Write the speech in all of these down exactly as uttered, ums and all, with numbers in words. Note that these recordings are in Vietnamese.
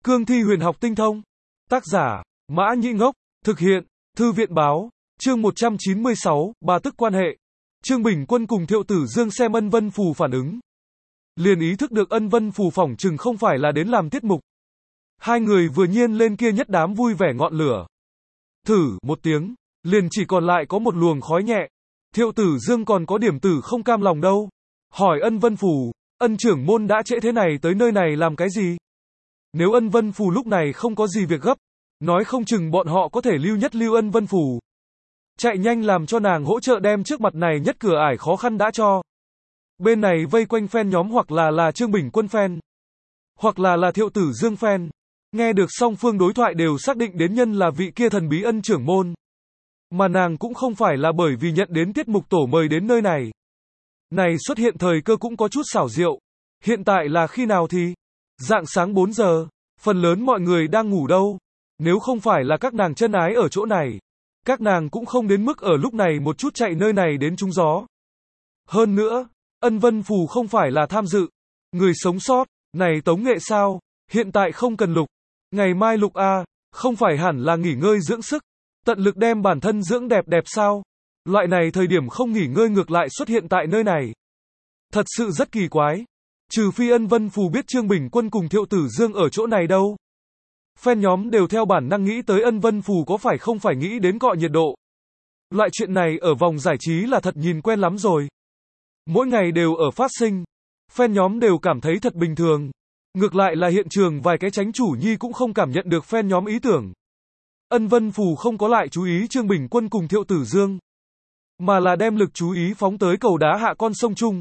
Cương thi huyền học tinh thông. Tác giả, Mã Nhĩ Ngốc. Thực hiện, Thư viện báo. Chương một trăm chín mươi sáu, Bà tức quan hệ. Trương Bình Quân cùng Thiệu Tử Dương xem Ân Vân Phù phản ứng. Liền ý thức được Ân Vân Phù phỏng chừng không phải là đến làm tiết mục. Hai người vừa nhiên lên kia nhất đám vui vẻ ngọn lửa. Thử, một tiếng, liền chỉ còn lại có một luồng khói nhẹ. Thiệu Tử Dương còn có điểm tử không cam lòng đâu. Hỏi Ân Vân Phù, Ân trưởng môn đã trễ thế này tới nơi này làm cái gì? Nếu Ân Vân Phù lúc này không có gì việc gấp, nói không chừng bọn họ có thể lưu nhất lưu Ân Vân Phù. Chạy nhanh làm cho nàng hỗ trợ đem trước mặt này nhất cửa ải khó khăn đã cho. Bên này vây quanh fan nhóm hoặc là là Trương Bình Quân fan, hoặc là là Thiệu Tử Dương fan. Nghe được song phương đối thoại đều xác định đến nhân là vị kia thần bí Ân trưởng môn. Mà nàng cũng không phải là bởi vì nhận đến tiết mục tổ mời đến nơi này. Này xuất hiện thời cơ cũng có chút xảo diệu. Hiện tại là khi nào thì? Rạng sáng bốn giờ, phần lớn mọi người đang ngủ đâu. Nếu không phải là các nàng chân ái ở chỗ này, các nàng cũng không đến mức ở lúc này một chút chạy nơi này đến trúng gió. Hơn nữa, Ân Vân Phù không phải là tham dự. Người sống sót, này tống nghệ sao? Hiện tại không cần lục. Ngày mai lục a, không phải hẳn là nghỉ ngơi dưỡng sức, tận lực đem bản thân dưỡng đẹp đẹp sao? Loại này thời điểm không nghỉ ngơi ngược lại xuất hiện tại nơi này. Thật sự rất kỳ quái. Trừ phi Ân Vân Phù biết Trương Bình Quân cùng Thiệu Tử Dương ở chỗ này đâu. Fan nhóm đều theo bản năng nghĩ tới Ân Vân Phù có phải không phải nghĩ đến cọ nhiệt độ. Loại chuyện này ở vòng giải trí là thật nhìn quen lắm rồi. Mỗi ngày đều ở phát sinh. Fan nhóm đều cảm thấy thật bình thường. Ngược lại là hiện trường vài cái chánh chủ nhi cũng không cảm nhận được fan nhóm ý tưởng. Ân Vân Phù không có lại chú ý Trương Bình Quân cùng Thiệu Tử Dương, mà là đem lực chú ý phóng tới cầu đá hạ con sông Trung.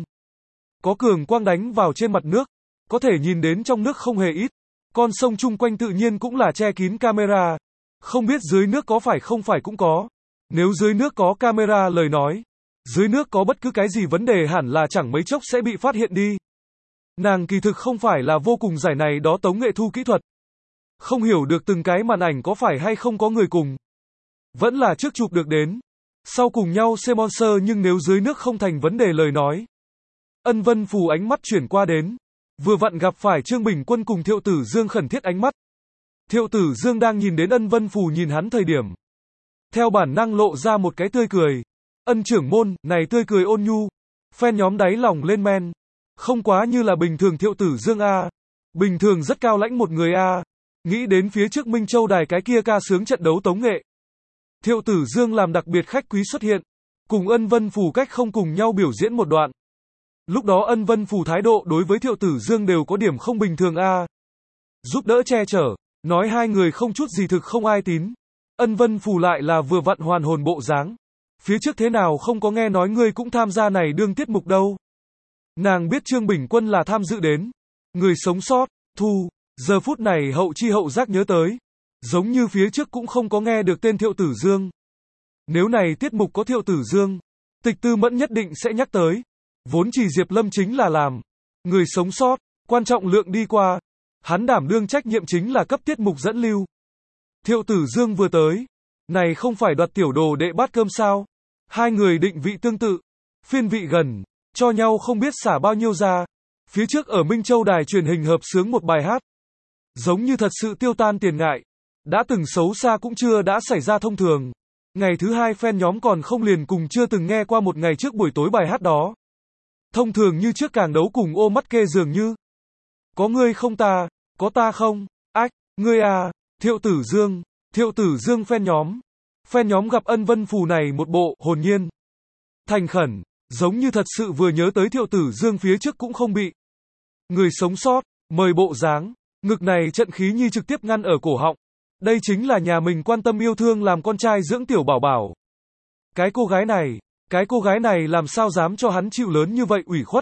Có cường quang đánh vào trên mặt nước, có thể nhìn đến trong nước không hề ít. Con sông chung quanh tự nhiên cũng là che kín camera. Không biết dưới nước có phải không phải cũng có. Nếu dưới nước có camera lời nói, dưới nước có bất cứ cái gì vấn đề hẳn là chẳng mấy chốc sẽ bị phát hiện đi. Nàng kỳ thực không phải là vô cùng giải này đó tống nghệ thu kỹ thuật. Không hiểu được từng cái màn ảnh có phải hay không có người cùng. Vẫn là trước chụp được đến. Sau cùng nhau xem monster nhưng nếu dưới nước không thành vấn đề lời nói. Ân Vân Phù ánh mắt chuyển qua đến. Vừa vặn gặp phải Trương Bình Quân cùng Thiệu Tử Dương khẩn thiết ánh mắt. Thiệu Tử Dương đang nhìn đến Ân Vân Phù nhìn hắn thời điểm. Theo bản năng lộ ra một cái tươi cười. Ân trưởng môn, này tươi cười ôn nhu. Fan nhóm đáy lòng lên men. Không quá như là bình thường Thiệu Tử Dương a. Bình thường rất cao lãnh một người a. Nghĩ đến phía trước Minh Châu đài cái kia ca sướng trận đấu tống nghệ. Thiệu Tử Dương làm đặc biệt khách quý xuất hiện. Cùng Ân Vân Phù cách không cùng nhau biểu diễn một đoạn. Lúc đó Ân Vân Phù thái độ đối với Thiệu Tử Dương đều có điểm không bình thường a. Giúp đỡ che chở, nói hai người không chút gì thực không ai tín. Ân Vân Phù lại là vừa vặn hoàn hồn bộ dáng. Phía trước thế nào không có nghe nói ngươi cũng tham gia này đương tiết mục đâu. Nàng biết Trương Bình Quân là tham dự đến. Người sống sót, thu, giờ phút này hậu chi hậu giác nhớ tới. Giống như phía trước cũng không có nghe được tên Thiệu Tử Dương. Nếu này tiết mục có Thiệu Tử Dương, Tịch Tư Mẫn nhất định sẽ nhắc tới. Vốn chỉ Diệp Lâm chính là làm người sống sót, quan trọng lượng đi qua. Hắn đảm đương trách nhiệm chính là cấp tiết mục dẫn lưu. Thiệu Tử Dương vừa tới. Này không phải đoạt tiểu đồ đệ bát cơm sao? Hai người định vị tương tự. Phiên vị gần. Cho nhau không biết xả bao nhiêu ra. Phía trước ở Minh Châu đài truyền hình hợp sướng một bài hát. Giống như thật sự tiêu tan tiền ngại. Đã từng xấu xa cũng chưa đã xảy ra thông thường. Ngày thứ hai fan nhóm còn không liền cùng chưa từng nghe qua một ngày trước buổi tối bài hát đó. Thông thường như trước càng đấu cùng ô mắt kê dường như. Có ngươi không ta, có ta không, ách, ngươi à, Thiệu Tử Dương, Thiệu Tử Dương fan nhóm. Fan nhóm gặp Ân Vân Phù này một bộ, hồn nhiên. Thành khẩn, giống như thật sự vừa nhớ tới Thiệu Tử Dương phía trước cũng không bị. Người sống sót, mời bộ dáng, ngực này trận khí nhi trực tiếp ngăn ở cổ họng. Đây chính là nhà mình quan tâm yêu thương làm con trai dưỡng tiểu bảo bảo. Cái cô gái này, cái cô gái này làm sao dám cho hắn chịu lớn như vậy ủy khuất.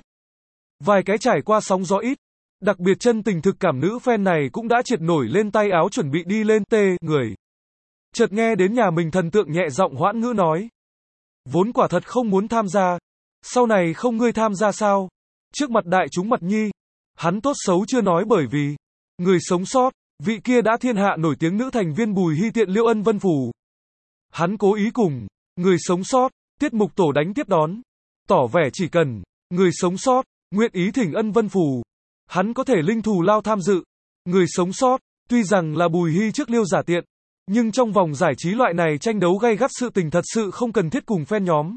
Vài cái trải qua sóng gió ít, đặc biệt chân tình thực cảm nữ fan này cũng đã triệt nổi lên tay áo chuẩn bị đi lên tê người. Chợt nghe đến nhà mình thần tượng nhẹ giọng hoãn ngữ nói. Vốn quả thật không muốn tham gia. Sau này không ngươi tham gia sao? Trước mặt đại chúng mặt nhi. Hắn tốt xấu chưa nói bởi vì. Người sống sót. Vị kia đã thiên hạ nổi tiếng nữ thành viên Bùi Hy Tiện liêu Ân Vân Phù. Hắn cố ý cùng. Người sống sót. Tiết mục tổ đánh tiếp đón. Tỏ vẻ chỉ cần. Người sống sót. Nguyện ý thỉnh Ân Vân Phù. Hắn có thể linh thù lao tham dự. Người sống sót. Tuy rằng là Bùi Hy trước Liêu Giả Tiện, nhưng trong vòng giải trí loại này tranh đấu gay gắt sự tình thật sự không cần thiết cùng fan nhóm.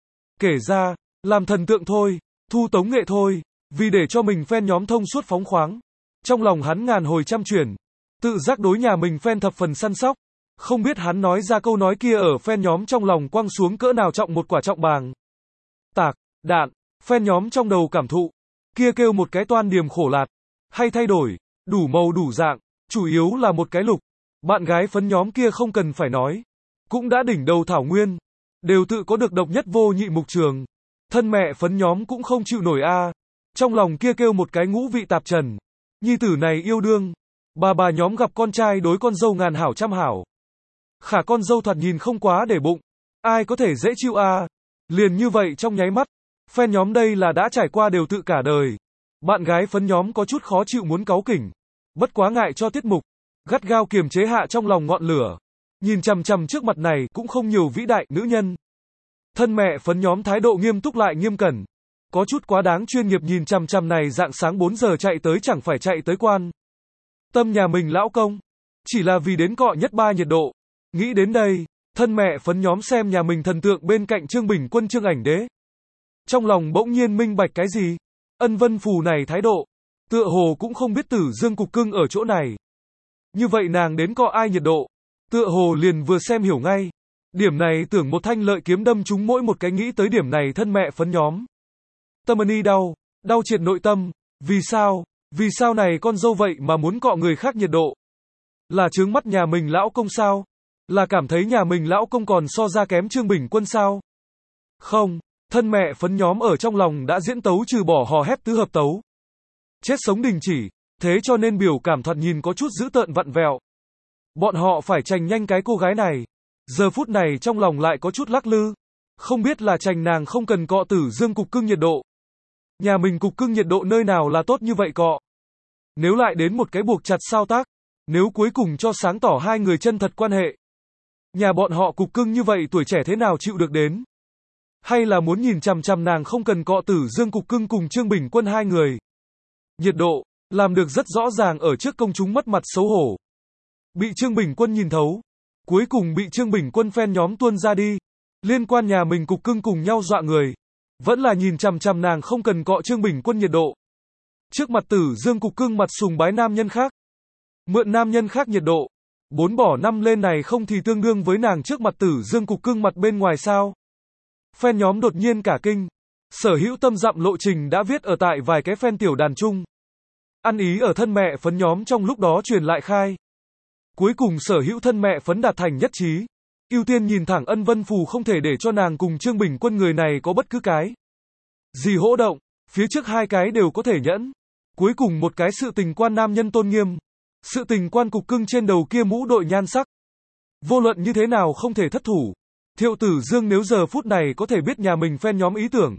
Kể ra, làm thần tượng thôi, thu tống nghệ thôi, vì để cho mình fan nhóm thông suốt phóng khoáng. Trong lòng hắn ngàn hồi trăm chuyển, tự giác đối nhà mình fan thập phần săn sóc. Không biết hắn nói ra câu nói kia ở fan nhóm trong lòng quăng xuống cỡ nào trọng một quả trọng bàng. Tạc, đạn, fan nhóm trong đầu cảm thụ. Kia kêu một cái toan điềm khổ lạt. Hay thay đổi, đủ màu đủ dạng, chủ yếu là một cái lục. Bạn gái phấn nhóm kia không cần phải nói. Cũng đã đỉnh đầu thảo nguyên. Đều tự có được độc nhất vô nhị mục trường. Thân mẹ phấn nhóm cũng không chịu nổi a. Trong lòng kia kêu một cái ngũ vị tạp trần. Nhi tử này yêu đương. Bà bà nhóm gặp con trai đối con dâu ngàn hảo trăm hảo. Khả con dâu thoạt nhìn không quá để bụng. Ai có thể dễ chịu a. Liền như vậy trong nháy mắt. Fan nhóm đây là đã trải qua đều tự cả đời. Bạn gái phấn nhóm có chút khó chịu muốn cáu kỉnh. Bất quá ngại cho tiết mục. Gắt gao kiềm chế hạ trong lòng ngọn lửa. Nhìn chằm chằm trước mặt này cũng không nhiều vĩ đại nữ nhân. Thân mẹ phấn nhóm thái độ nghiêm túc lại nghiêm cẩn. Có chút quá đáng chuyên nghiệp nhìn chằm chằm này dạng sáng bốn giờ chạy tới chẳng phải chạy tới quan. Tâm nhà mình lão công. Chỉ là vì đến cọ nhất ba nhiệt độ. Nghĩ đến đây, thân mẹ phấn nhóm xem nhà mình thần tượng bên cạnh Trương Bình Quân Trương Ảnh Đế. Trong lòng bỗng nhiên minh bạch cái gì? Ân Vân Phù này thái độ. Tựa hồ cũng không biết Tử Dương cục cưng ở chỗ này. Như vậy nàng đến cọ ai nhiệt độ. Tựa hồ liền vừa xem hiểu ngay. Điểm này tưởng một thanh lợi kiếm đâm chúng mỗi một cái nghĩ tới điểm này thân mẹ phấn nhóm. Tâm ân y đau, đau triệt nội tâm. Vì sao? Vì sao này con dâu vậy mà muốn cọ người khác nhiệt độ? Là trướng mắt nhà mình lão công sao? Là cảm thấy nhà mình lão công còn so ra kém Trương Bình Quân sao? Không, thân mẹ phấn nhóm ở trong lòng đã diễn tấu trừ bỏ hò hét tứ hợp tấu. Chết sống đình chỉ, thế cho nên biểu cảm thoạt nhìn có chút dữ tợn vặn vẹo. Bọn họ phải trành nhanh cái cô gái này. Giờ phút này trong lòng lại có chút lắc lư. Không biết là trành nàng không cần cọ Tử Dương cục cưng nhiệt độ. Nhà mình cục cưng nhiệt độ nơi nào là tốt như vậy cọ. Nếu lại đến một cái buộc chặt sao tác. Nếu cuối cùng cho sáng tỏ hai người chân thật quan hệ. Nhà bọn họ cục cưng như vậy tuổi trẻ thế nào chịu được đến. Hay là muốn nhìn chằm chằm nàng không cần cọ Tử Dương cục cưng cùng Trương Bình Quân hai người. Nhiệt độ, làm được rất rõ ràng ở trước công chúng mất mặt xấu hổ. Bị Trương Bình Quân nhìn thấu. Cuối cùng bị Trương Bình Quân fan nhóm tuôn ra đi. Liên quan nhà mình cục cưng cùng nhau dọa người. Vẫn là nhìn chằm chằm nàng không cần cọ Trương Bình Quân nhiệt độ. Trước mặt Tử Dương cục cưng mặt sùng bái nam nhân khác. Mượn nam nhân khác nhiệt độ. Bốn bỏ năm lên này không thì tương đương với nàng trước mặt Tử Dương cục cưng mặt bên ngoài sao. Fan nhóm đột nhiên cả kinh. Sở hữu tâm dặm lộ trình đã viết ở tại vài cái fan tiểu đàn chung. Ăn ý ở thân mẹ phấn nhóm trong lúc đó truyền lại khai. Cuối cùng sở hữu thân mẹ phấn đạt thành nhất trí. Ưu tiên nhìn thẳng Ân Vân Phù không thể để cho nàng cùng Trương Bình Quân người này có bất cứ cái gì hỗ động. Phía trước hai cái đều có thể nhẫn. Cuối cùng một cái sự tình quan nam nhân tôn nghiêm. Sự tình quan cục cưng trên đầu kia mũ đội nhan sắc. Vô luận như thế nào không thể thất thủ. Thiệu Tử Dương nếu giờ phút này có thể biết nhà mình fan nhóm ý tưởng.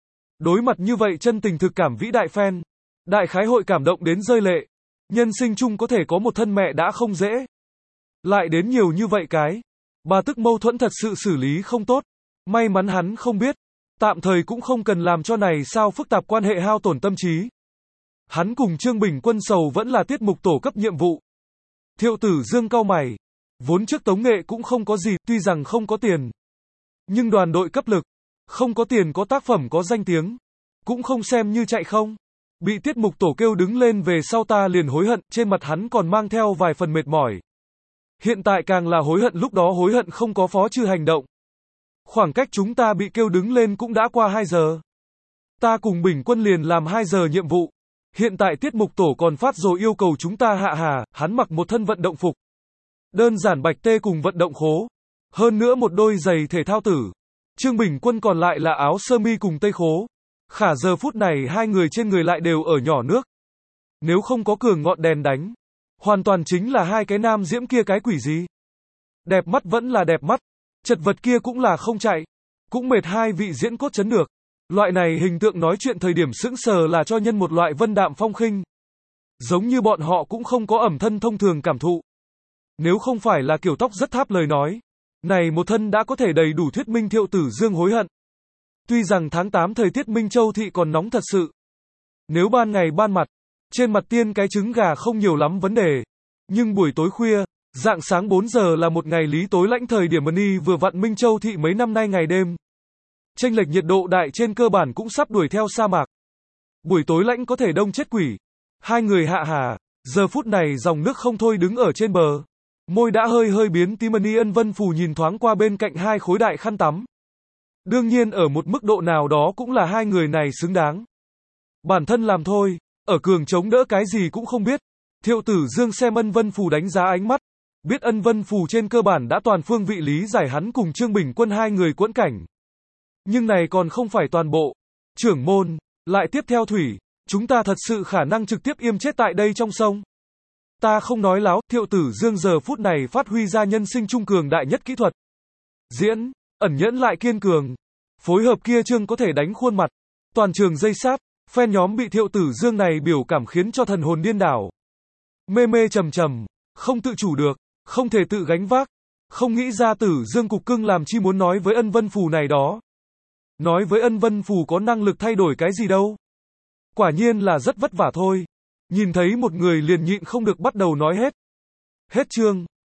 Đối mặt như vậy chân tình thực cảm vĩ đại fan. Đại khái hội cảm động đến rơi lệ. Nhân sinh chung có thể có một thân mẹ đã không dễ. Lại đến nhiều như vậy cái. Bà tức mâu thuẫn thật sự xử lý không tốt. May mắn hắn không biết. Tạm thời cũng không cần làm cho này sao phức tạp quan hệ hao tổn tâm trí. Hắn cùng Trương Bình Quân sầu vẫn là tiết mục tổ cấp nhiệm vụ. Thiệu Tử Dương cau mày. Vốn trước tống nghệ cũng không có gì, tuy rằng không có tiền. Nhưng đoàn đội cấp lực. Không có tiền có tác phẩm có danh tiếng. Cũng không xem như chạy không. Bị tiết mục tổ kêu đứng lên về sau ta liền hối hận, trên mặt hắn còn mang theo vài phần mệt mỏi. Hiện tại càng là hối hận lúc đó hối hận không có phó trừ hành động. Khoảng cách chúng ta bị kêu đứng lên cũng đã qua hai giờ. Ta cùng Bình Quân liền làm hai giờ nhiệm vụ. Hiện tại tiết mục tổ còn phát rồi yêu cầu chúng ta hạ hà, hắn mặc một thân vận động phục. Đơn giản bạch tê cùng vận động khố. Hơn nữa một đôi giày thể thao tử. Trương Bình Quân còn lại là áo sơ mi cùng tây khố. Khả giờ phút này hai người trên người lại đều ở nhỏ nước. Nếu không có cường ngọn đèn đánh. Hoàn toàn chính là hai cái nam diễm kia cái quỷ gì. Đẹp mắt vẫn là đẹp mắt. Chật vật kia cũng là không chạy. Cũng mệt hai vị diễn cốt chấn được. Loại này hình tượng nói chuyện thời điểm sững sờ là cho nhân một loại vân đạm phong khinh. Giống như bọn họ cũng không có ẩm thân thông thường cảm thụ. Nếu không phải là kiểu tóc rất tháp lời nói. Này một thân đã có thể đầy đủ thuyết minh Thiệu Tử Dương hối hận. Tuy rằng tháng tám thời tiết Minh Châu thị còn nóng thật sự. Nếu ban ngày ban mặt, trên mặt tiên cái trứng gà không nhiều lắm vấn đề. Nhưng buổi tối khuya, rạng sáng bốn giờ là một ngày lý tối lãnh thời điểm Mani vừa vặn Minh Châu thị mấy năm nay ngày đêm. Chênh lệch nhiệt độ đại trên cơ bản cũng sắp đuổi theo sa mạc. Buổi tối lãnh có thể đông chết quỷ. Hai người hạ hà, giờ phút này dòng nước không thôi đứng ở trên bờ. Môi đã hơi hơi biến tí Mani Ân Vân Phù nhìn thoáng qua bên cạnh hai khối đại khăn tắm. Đương nhiên ở một mức độ nào đó cũng là hai người này xứng đáng. Bản thân làm thôi, ở cường chống đỡ cái gì cũng không biết. Thiệu tử Dương xem Ân Vân Phù đánh giá ánh mắt. Biết Ân Vân Phù trên cơ bản đã toàn phương vị lý giải hắn cùng Trương Bình Quân hai người quẫn cảnh. Nhưng này còn không phải toàn bộ. Trưởng môn, lại tiếp theo thủy, chúng ta thật sự khả năng trực tiếp yêm chết tại đây trong sông. Ta không nói láo, Thiệu tử Dương giờ phút này phát huy ra nhân sinh trung cường đại nhất kỹ thuật. Diễn, ẩn nhẫn lại kiên cường. Phối hợp kia trương có thể đánh khuôn mặt. Toàn trường dây sát, fan nhóm bị Thiệu tử Dương này biểu cảm khiến cho thần hồn điên đảo. Mê mê trầm trầm, không tự chủ được, không thể tự gánh vác. Không nghĩ ra tử Dương cục cưng làm chi muốn nói với Ân Vân Phù này đó. Nói với Ân Vân Phù có năng lực thay đổi cái gì đâu. Quả nhiên là rất vất vả thôi. Nhìn thấy một người liền nhịn không được bắt đầu nói hết. Hết chương.